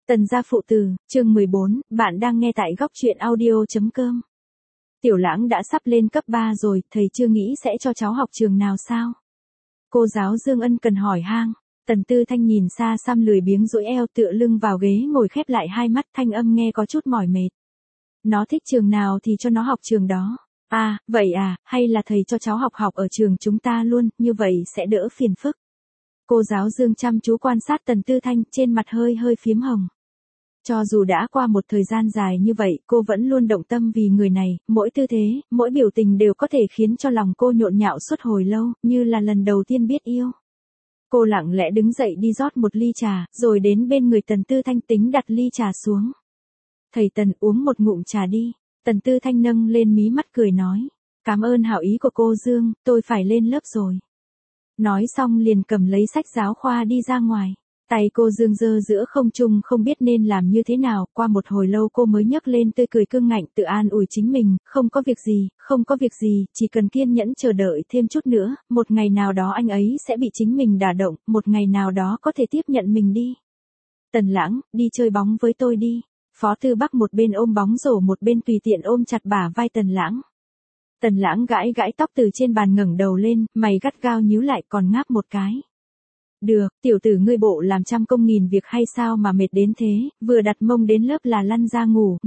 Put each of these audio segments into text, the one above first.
Tần gia phụ tử, chương 14, bạn đang nghe tại góc truyện audio.com. Tiểu Lãng đã sắp lên cấp 3 rồi, thầy chưa nghĩ sẽ cho cháu học trường nào sao? Cô giáo Dương ân cần hỏi han. Tần Tư Thanh nhìn xa xăm lười biếng duỗi eo tựa lưng vào ghế ngồi khép lại hai mắt, thanh âm nghe có chút mỏi mệt. Nó thích trường nào thì cho nó học trường đó. À, vậy à, hay là thầy cho cháu học ở trường chúng ta luôn, như vậy sẽ đỡ phiền phức. Cô giáo Dương chăm chú quan sát Tần Tư Thanh, trên mặt hơi phím hồng. Cho dù đã qua một thời gian dài như vậy, cô vẫn luôn động tâm vì người này, mỗi tư thế, mỗi biểu tình đều có thể khiến cho lòng cô nhộn nhạo suốt hồi lâu, như là lần đầu tiên biết yêu. Cô lặng lẽ đứng dậy đi rót một ly trà, rồi đến bên người Tần Tư Thanh tính đặt ly trà xuống. Thầy Tần, uống một ngụm trà đi. Tần Tư Thanh nâng lên mí mắt cười nói. Cảm ơn hảo ý của cô Dương, tôi phải lên lớp rồi. Nói xong liền cầm lấy sách giáo khoa đi ra ngoài. Tay cô Dương dơ giữa không trung không biết nên làm như thế nào, qua một hồi lâu cô mới nhấc lên tươi cười cương ngạnh tự an ủi chính mình, không có việc gì, chỉ cần kiên nhẫn chờ đợi thêm chút nữa, một ngày nào đó anh ấy sẽ bị chính mình đả động, một ngày nào đó có thể tiếp nhận mình đi. Tần Lãng, đi chơi bóng với tôi đi. Phó Tư Bắc một bên ôm bóng rổ một bên tùy tiện ôm chặt bả vai Tần Lãng. Tần Lãng gãi tóc từ trên bàn ngẩng đầu lên, mày gắt gao nhíu lại còn ngáp một cái. Được, tiểu tử ngươi bộ làm trăm công nghìn việc hay sao mà mệt đến thế, vừa đặt mông đến lớp là lăn ra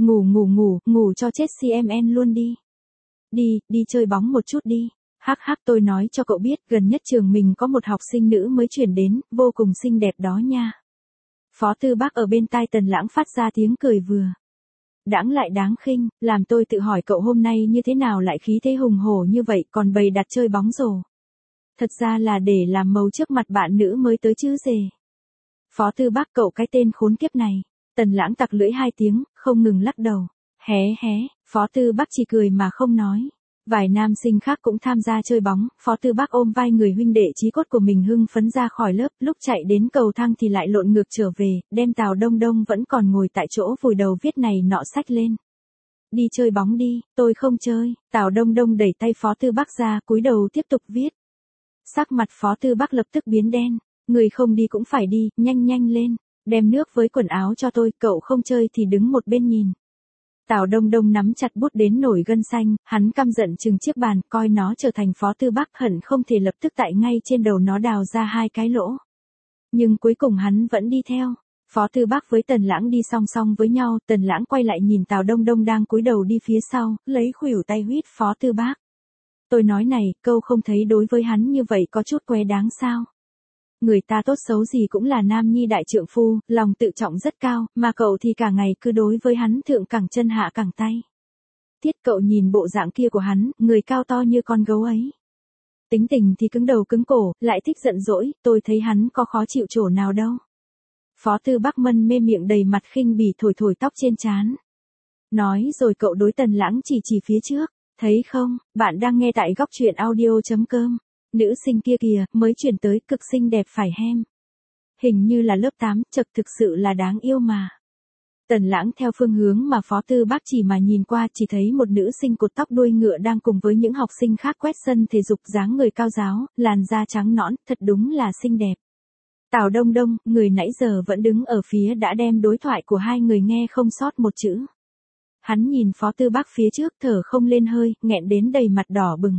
ngủ cho chết CMN luôn đi. Đi chơi bóng một chút đi. Hắc tôi nói cho cậu biết, gần nhất trường mình có một học sinh nữ mới chuyển đến, vô cùng xinh đẹp đó nha. Phó Tư Bắc ở bên tai Tần Lãng phát ra tiếng cười vừa đãng lại đáng khinh, làm tôi tự hỏi cậu hôm nay như thế nào lại khí thế hùng hổ như vậy còn bày đặt chơi bóng rổ. Thật ra là để làm màu trước mặt bạn nữ mới tới chứ dề. Phó Tư Bắc cậu cái tên khốn kiếp này. Tần Lãng tặc lưỡi hai tiếng, không ngừng lắc đầu. Hé, Phó Tư Bắc chỉ cười mà không nói. Vài nam sinh khác cũng tham gia chơi bóng, Phó Tư Bắc ôm vai người huynh đệ chí cốt của mình hưng phấn ra khỏi lớp, lúc chạy đến cầu thang thì lại lộn ngược trở về, đem Tào Đông Đông vẫn còn ngồi tại chỗ vùi đầu viết này nọ sách lên. Đi chơi bóng đi, tôi không chơi. Tào Đông Đông đẩy tay Phó Tư Bắc ra, cúi đầu tiếp tục viết. Sắc mặt Phó Tư Bắc lập tức biến đen, người không đi cũng phải đi, nhanh lên, đem nước với quần áo cho tôi, cậu không chơi thì đứng một bên nhìn. Tào Đông Đông nắm chặt bút đến nổi gân xanh, hắn căm giận chừng chiếc bàn, coi nó trở thành Phó Tư Bắc hận không thể lập tức tại ngay trên đầu nó đào ra hai cái lỗ. Nhưng cuối cùng hắn vẫn đi theo. Phó Tư Bắc với Tần Lãng đi song song với nhau, Tần Lãng quay lại nhìn Tào Đông Đông đang cúi đầu đi phía sau, lấy khuỷu tay huýt Phó Tư Bắc. Tôi nói này, câu không thấy đối với hắn như vậy có chút què đáng sao? Người ta tốt xấu gì cũng là nam nhi đại trượng phu, lòng tự trọng rất cao, mà cậu thì cả ngày cứ đối với hắn thượng cẳng chân hạ cẳng tay. Tiết cậu nhìn bộ dạng kia của hắn, người cao to như con gấu ấy. Tính tình thì cứng đầu cứng cổ, lại thích giận dỗi, tôi thấy hắn có khó chịu chỗ nào đâu. Phó Tư Bắc mân mê miệng đầy mặt khinh bỉ thổi tóc trên trán. Nói rồi cậu đối Tần Lãng chỉ phía trước. Thấy không, bạn đang nghe tại góc truyện audio.com. Nữ sinh kia kìa, mới chuyển tới, cực xinh đẹp phải hem. Hình như là lớp 8, chật thực sự là đáng yêu mà. Tần Lãng theo phương hướng mà Phó Tư Bắc chỉ mà nhìn qua, chỉ thấy một nữ sinh cột tóc đuôi ngựa đang cùng với những học sinh khác quét sân thể dục, dáng người cao ráo, làn da trắng nõn, thật đúng là xinh đẹp. Tào Đông Đông, người nãy giờ vẫn đứng ở phía đã đem đối thoại của hai người nghe không sót một chữ. Hắn nhìn Phó Tư Bắc phía trước thở không lên hơi, nghẹn đến đầy mặt đỏ bừng.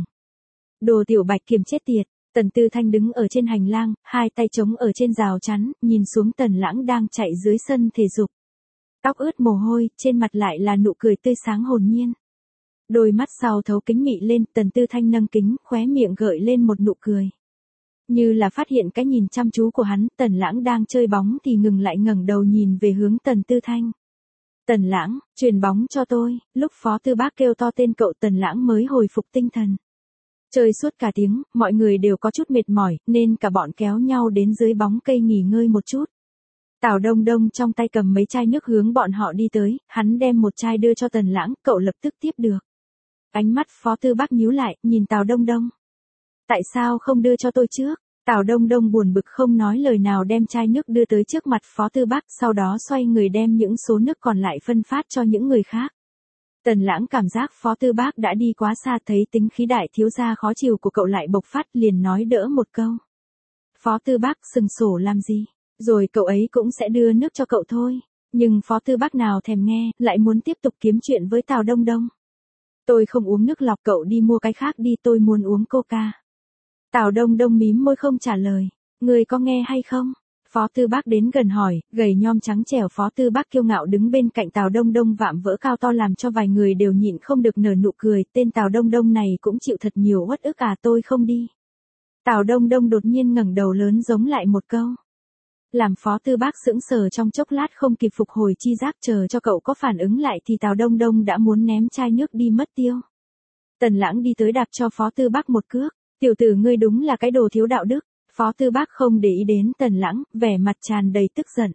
Đồ tiểu bạch kiềm chết tiệt. Tần Tư Thanh đứng ở trên hành lang, hai tay chống ở trên rào chắn, nhìn xuống Tần Lãng đang chạy dưới sân thể dục. Tóc ướt mồ hôi, trên mặt lại là nụ cười tươi sáng hồn nhiên. Đôi mắt sau thấu kính mị lên, Tần Tư Thanh nâng kính, khóe miệng gợi lên một nụ cười. Như là phát hiện cái nhìn chăm chú của hắn, Tần Lãng đang chơi bóng thì ngừng lại ngẩng đầu nhìn về hướng Tần Tư Thanh. Tần Lãng, chuyền bóng cho tôi. Lúc Phó Tư Bắc kêu to tên cậu, Tần Lãng mới hồi phục tinh thần. Chơi suốt cả tiếng, mọi người đều có chút mệt mỏi, nên cả bọn kéo nhau đến dưới bóng cây nghỉ ngơi một chút. Tào Đông Đông trong tay cầm mấy chai nước hướng bọn họ đi tới, hắn đem một chai đưa cho Tần Lãng, cậu lập tức tiếp được. Ánh mắt Phó Tư Bắc nhíu lại, nhìn Tào Đông Đông. Tại sao không đưa cho tôi trước? Tào Đông Đông buồn bực không nói lời nào đem chai nước đưa tới trước mặt Phó Tư Bắc, sau đó xoay người đem những số nước còn lại phân phát cho những người khác. Tần Lãng cảm giác Phó Tư Bắc đã đi quá xa, thấy tính khí đại thiếu gia khó chịu của cậu lại bộc phát, liền nói đỡ một câu. Phó Tư Bắc sừng sổ làm gì? Rồi cậu ấy cũng sẽ đưa nước cho cậu thôi. Nhưng Phó Tư Bác nào thèm nghe, lại muốn tiếp tục kiếm chuyện với Tào Đông Đông. Tôi không uống nước lọc, cậu đi mua cái khác đi, tôi muốn uống Coca. Tào Đông Đông mím môi không trả lời. Người có nghe hay không? Phó Tư Bác đến gần hỏi, gầy nhom trắng trẻo Phó Tư Bác kiêu ngạo đứng bên cạnh Tào Đông Đông vạm vỡ cao to làm cho vài người đều nhịn không được nở nụ cười, tên Tào Đông Đông này cũng chịu thật nhiều uất ức à, tôi không đi. Tào Đông Đông đột nhiên ngẩng đầu lớn giống lại một câu. Làm Phó Tư Bác sững sờ trong chốc lát không kịp phục hồi chi giác, chờ cho cậu có phản ứng lại thì Tào Đông Đông đã muốn ném chai nước đi mất tiêu. Tần Lãng đi tới đạp cho Phó Tư Bác một cước, tiểu tử ngươi đúng là cái đồ thiếu đạo đức. Phó Tư Bác không để ý đến Tần Lãng, vẻ mặt tràn đầy tức giận.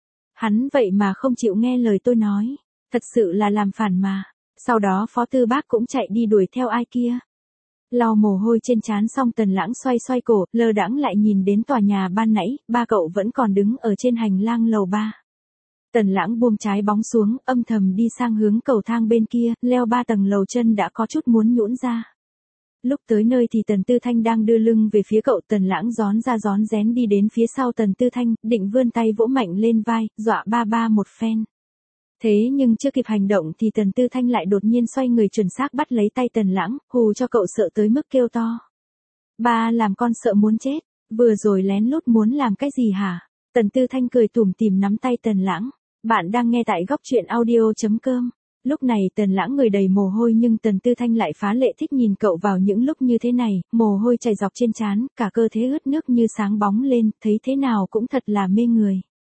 Hắn vậy mà không chịu nghe lời tôi nói, thật sự là làm phản mà. Sau đó Phó Tư Bác cũng chạy đi đuổi theo ai kia. Lau mồ hôi trên trán xong Tần Lãng xoay xoay cổ, lơ đãng lại nhìn đến tòa nhà ban nãy, ba cậu vẫn còn đứng ở trên hành lang lầu 3. Tần Lãng buông trái bóng xuống, âm thầm đi sang hướng cầu thang bên kia, leo 3 tầng lầu chân đã có chút muốn nhũn ra. Lúc tới nơi thì Tần Tư Thanh đang đưa lưng về phía cậu, Tần Lãng rón ra rón rén đi đến phía sau Tần Tư Thanh, định vươn tay vỗ mạnh lên vai, dọa ba ba một phen. Thế nhưng chưa kịp hành động thì Tần Tư Thanh lại đột nhiên xoay người chuẩn xác bắt lấy tay Tần Lãng, hù cho cậu sợ tới mức kêu to. Ba làm con sợ muốn chết, vừa rồi lén lút muốn làm cái gì hả? Tần Tư Thanh cười tủm tỉm nắm tay Tần Lãng. Bạn đang nghe tại góc truyện audio.com. Lúc này Tần Lãng người đầy mồ hôi nhưng Tần Tư Thanh lại phá lệ thích nhìn cậu vào những lúc như thế này, mồ hôi chảy dọc trên trán, cả cơ thể ướt nước như sáng bóng lên, thấy thế nào cũng thật là mê người.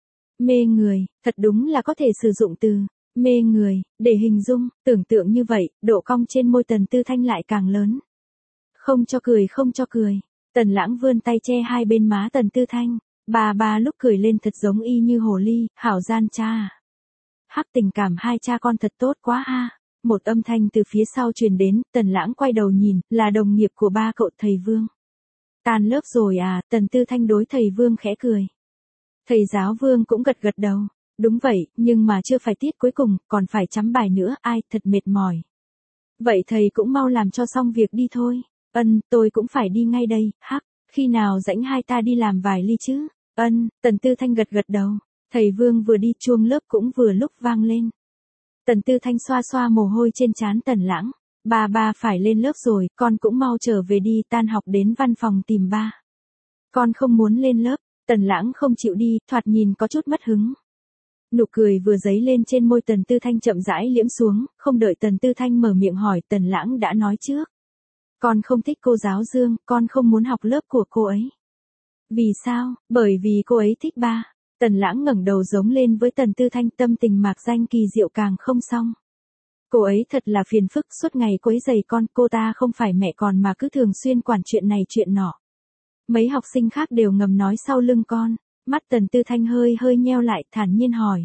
Mê người, thật đúng là có thể sử dụng từ mê người để hình dung, tưởng tượng như vậy, độ cong trên môi Tần Tư Thanh lại càng lớn. Không cho cười, không cho cười. Tần Lãng vươn tay che hai bên má Tần Tư Thanh, bà lúc cười lên thật giống y như hồ ly, hảo gian cha à. Hắc tình cảm hai cha con thật tốt quá ha. Một âm thanh từ phía sau truyền đến, Tần Lãng quay đầu nhìn, là đồng nghiệp của ba cậu thầy Vương. Tan lớp rồi à, Tần Tư Thanh đối thầy Vương khẽ cười. Thầy giáo Vương cũng gật gật đầu. Đúng vậy, nhưng mà chưa phải tiết cuối cùng, còn phải chấm bài nữa, ai, thật mệt mỏi. Vậy thầy cũng mau làm cho xong việc đi thôi. Tôi cũng phải đi ngay đây, hắc, khi nào rảnh hai ta đi làm vài ly chứ? Tần Tư Thanh gật gật đầu. Thầy Vương vừa đi chuông lớp cũng vừa lúc vang lên. Tần Tư Thanh xoa xoa mồ hôi trên trán Tần Lãng. Ba phải lên lớp rồi, con cũng mau trở về đi, tan học đến văn phòng tìm ba. Con không muốn lên lớp. Tần Lãng không chịu đi, thoạt nhìn có chút mất hứng. Nụ cười vừa dấy lên trên môi Tần Tư Thanh chậm rãi liễm xuống, không đợi Tần Tư Thanh mở miệng hỏi, Tần Lãng đã nói trước. Con không thích cô giáo Dương, con không muốn học lớp của cô ấy. Vì sao? Bởi vì cô ấy thích ba. Tần Lãng ngẩng đầu giống lên với Tần Tư Thanh, tâm tình mạc danh kỳ diệu càng không xong. Cô ấy thật là phiền phức, suốt ngày quấy rầy con, cô ta không phải mẹ con mà cứ thường xuyên quản chuyện này chuyện nọ. Mấy học sinh khác đều ngầm nói sau lưng con. Mắt Tần Tư Thanh hơi nheo lại, thản nhiên hỏi.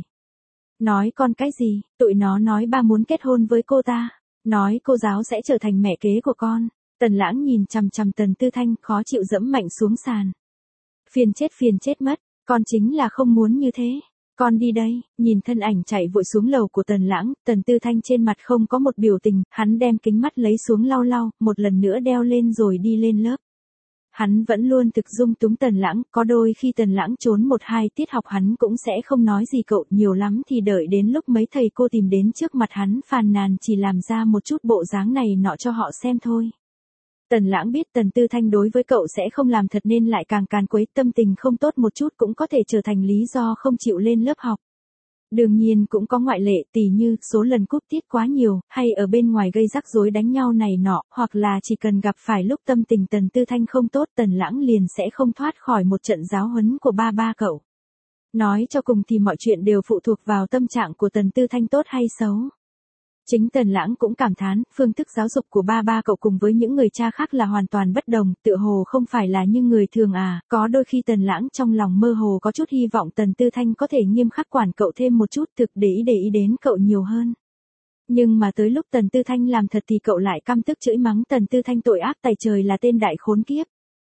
Nói con cái gì? Tụi nó nói ba muốn kết hôn với cô ta. Nói cô giáo sẽ trở thành mẹ kế của con. Tần Lãng nhìn chằm chằm Tần Tư Thanh, khó chịu dẫm mạnh xuống sàn. Phiền chết mất, con chính là không muốn như thế. Con đi đây, nhìn thân ảnh chạy vội xuống lầu của Tần Lãng, Tần Tư Thanh trên mặt không có một biểu tình, hắn đem kính mắt lấy xuống lau, một lần nữa đeo lên rồi đi lên lớp. Hắn vẫn luôn thực dung túng Tần Lãng, có đôi khi Tần Lãng trốn 1-2 tiết học hắn cũng sẽ không nói gì cậu, nhiều lắm thì đợi đến lúc mấy thầy cô tìm đến trước mặt hắn phàn nàn chỉ làm ra một chút bộ dáng này nọ cho họ xem thôi. Tần Lãng biết Tần Tư Thanh đối với cậu sẽ không làm thật nên lại càng càn quấy, tâm tình không tốt một chút cũng có thể trở thành lý do không chịu lên lớp học. Đương nhiên cũng có ngoại lệ, tỉ như số lần cúp tiết quá nhiều, hay ở bên ngoài gây rắc rối đánh nhau này nọ, hoặc là chỉ cần gặp phải lúc tâm tình Tần Tư Thanh không tốt, Tần Lãng liền sẽ không thoát khỏi một trận giáo huấn của ba cậu. Nói cho cùng thì mọi chuyện đều phụ thuộc vào tâm trạng của Tần Tư Thanh tốt hay xấu. Chính Tần Lãng cũng cảm thán, phương thức giáo dục của ba cậu cùng với những người cha khác là hoàn toàn bất đồng, tựa hồ không phải là như người thường à, có đôi khi Tần Lãng trong lòng mơ hồ có chút hy vọng Tần Tư Thanh có thể nghiêm khắc quản cậu thêm một chút, thực để ý đến cậu nhiều hơn. Nhưng mà tới lúc Tần Tư Thanh làm thật thì cậu lại căm tức chửi mắng Tần Tư Thanh tội ác tày trời là tên đại khốn kiếp.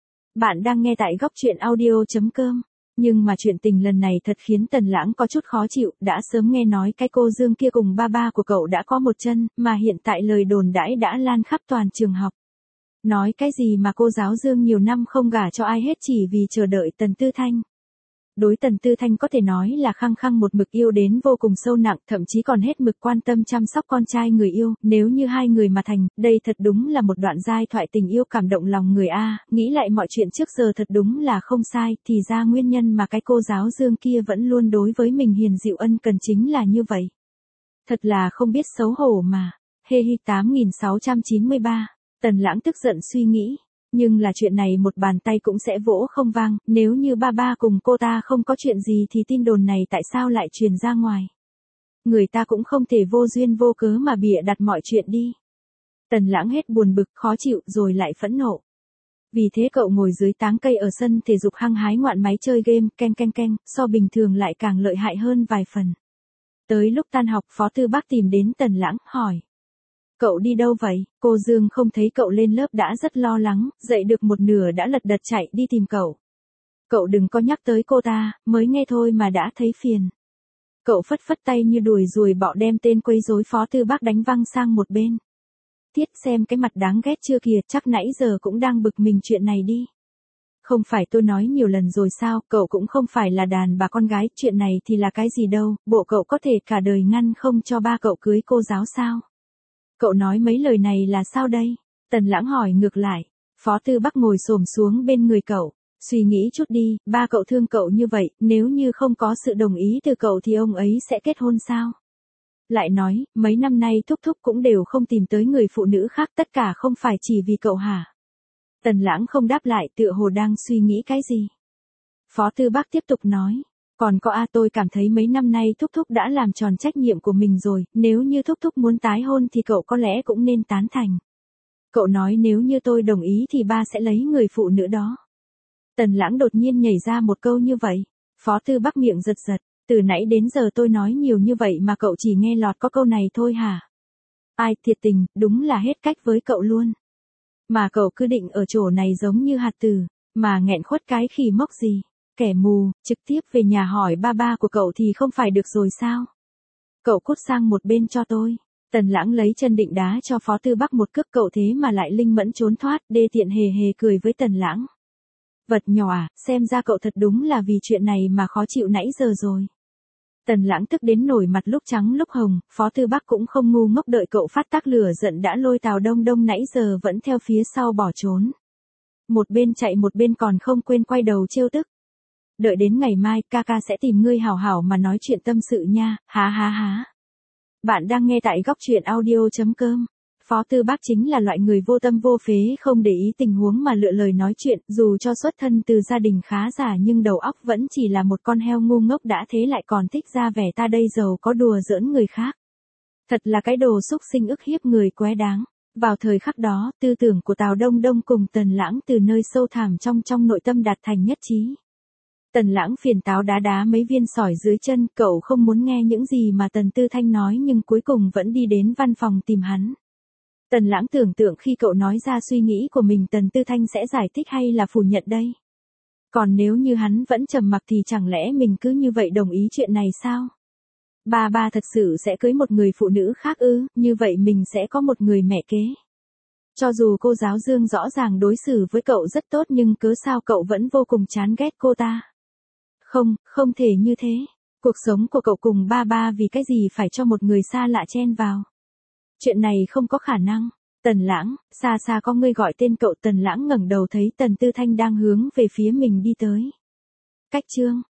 Bạn đang nghe tại góc truyện audio.com. Nhưng mà chuyện tình lần này thật khiến Tần Lãng có chút khó chịu, đã sớm nghe nói cái cô Dương kia cùng ba của cậu đã có một chân, mà hiện tại lời đồn đãi đã lan khắp toàn trường học. Nói cái gì mà cô giáo Dương nhiều năm không gả cho ai hết chỉ vì chờ đợi Tần Tư Thanh. Đối Tần Tư Thanh có thể nói là khăng khăng một mực yêu đến vô cùng sâu nặng, thậm chí còn hết mực quan tâm chăm sóc con trai người yêu, nếu như hai người mà thành, đây thật đúng là một đoạn giai thoại tình yêu cảm động lòng người a. Nghĩ lại mọi chuyện trước giờ thật đúng là không sai, thì ra nguyên nhân mà cái cô giáo Dương kia vẫn luôn đối với mình hiền dịu ân cần chính là như vậy. Thật là không biết xấu hổ mà. Hê hi 8693. Tần Lãng tức giận suy nghĩ. Nhưng là chuyện này một bàn tay cũng sẽ vỗ không vang, nếu như ba ba cùng cô ta không có chuyện gì thì tin đồn này tại sao lại truyền ra ngoài. Người ta cũng không thể vô duyên vô cớ mà bịa đặt mọi chuyện đi. Tần Lãng hết buồn bực, khó chịu rồi lại phẫn nộ. Vì thế cậu ngồi dưới táng cây ở sân thể dục hăng hái ngoạn máy chơi game, so bình thường lại càng lợi hại hơn vài phần. Tới lúc tan học Phó Tư Bác tìm đến Tần Lãng, hỏi. Cậu đi đâu vậy? Cô Dương không thấy cậu lên lớp đã rất lo lắng, dậy được một nửa đã lật đật chạy đi tìm cậu. Cậu đừng có nhắc tới cô ta, mới nghe thôi mà đã thấy phiền. Cậu phất phất tay như đuổi ruồi bọ đem tên quấy rối Phó Tư Bác đánh văng sang một bên. Tiết xem cái mặt đáng ghét chưa kìa, chắc nãy giờ cũng đang bực mình chuyện này đi. Không phải tôi nói nhiều lần rồi sao, cậu cũng không phải là đàn bà con gái, chuyện này thì là cái gì đâu, bộ cậu có thể cả đời ngăn không cho ba cậu cưới cô giáo sao? Cậu nói mấy lời này là sao đây? Tần Lãng hỏi ngược lại. Phó Tư Bác ngồi xổm xuống bên người cậu. Suy nghĩ chút đi, ba cậu thương cậu như vậy, nếu như không có sự đồng ý từ cậu thì ông ấy sẽ kết hôn sao? Lại nói, mấy năm nay Thúc Thúc cũng đều không tìm tới người phụ nữ khác, tất cả không phải chỉ vì cậu hả? Tần Lãng không đáp lại, tựa hồ đang suy nghĩ cái gì. Phó Tư Bác tiếp tục nói. Còn có tôi cảm thấy mấy năm nay Thúc Thúc đã làm tròn trách nhiệm của mình rồi, nếu như Thúc Thúc muốn tái hôn thì cậu có lẽ cũng nên tán thành. Cậu nói nếu như tôi đồng ý thì ba sẽ lấy người phụ nữ đó. Tần Lãng đột nhiên nhảy ra một câu như vậy. Phó Tư Bác miệng giật giật, từ nãy đến giờ tôi nói nhiều như vậy mà cậu chỉ nghe lọt có câu này thôi hả? Ai thiệt tình, đúng là hết cách với cậu luôn. Mà cậu cứ định ở chỗ này giống như hạt tử, mà nghẹn khuất cái khỉ mốc gì. Kẻ mù, trực tiếp về nhà hỏi ba ba của cậu thì không phải được rồi sao? Cậu cút sang một bên cho tôi. Tần Lãng lấy chân định đá cho Phó Tư Bác một cước, cậu thế mà lại linh mẫn trốn thoát, đê tiện hề hề cười với Tần Lãng. Vật nhỏ à, xem ra cậu thật đúng là vì chuyện này mà khó chịu nãy giờ rồi. Tần Lãng tức đến nổi mặt lúc trắng lúc hồng, Phó Tư Bác cũng không ngu ngốc đợi cậu phát tác lửa giận đã lôi Tào Đông Đông nãy giờ vẫn theo phía sau bỏ trốn. Một bên chạy một bên còn không quên quay đầu trêu tức. Đợi đến ngày mai, ca sẽ tìm ngươi hảo hảo mà nói chuyện tâm sự nha, há há há. Bạn đang nghe tại góc truyện audio.com. Phó Tư Bác chính là loại người vô tâm vô phế không để ý tình huống mà lựa lời nói chuyện, dù cho xuất thân từ gia đình khá giả nhưng đầu óc vẫn chỉ là một con heo ngu ngốc, đã thế lại còn thích ra vẻ ta đây giàu có đùa giỡn người khác. Thật là cái đồ xúc sinh ức hiếp người quá đáng. Vào thời khắc đó, tư tưởng của Tào Đông Đông cùng Tần Lãng từ nơi sâu thẳm trong nội tâm đạt thành nhất trí. Tần Lãng phiền táo đá mấy viên sỏi dưới chân, cậu không muốn nghe những gì mà Tần Tư Thanh nói nhưng cuối cùng vẫn đi đến văn phòng tìm hắn. Tần Lãng tưởng tượng khi cậu nói ra suy nghĩ của mình Tần Tư Thanh sẽ giải thích hay là phủ nhận đây. Còn nếu như hắn vẫn trầm mặc thì chẳng lẽ mình cứ như vậy đồng ý chuyện này sao? Ba thật sự sẽ cưới một người phụ nữ khác ư, như vậy mình sẽ có một người mẹ kế. Cho dù cô giáo Dương rõ ràng đối xử với cậu rất tốt nhưng cớ sao cậu vẫn vô cùng chán ghét cô ta. Không thể như thế. Cuộc sống của cậu cùng ba vì cái gì phải cho một người xa lạ chen vào. Chuyện này không có khả năng. Tần Lãng, xa có người gọi tên cậu. Tần Lãng ngẩng đầu thấy Tần Tư Thanh đang hướng về phía mình đi tới. Cách chương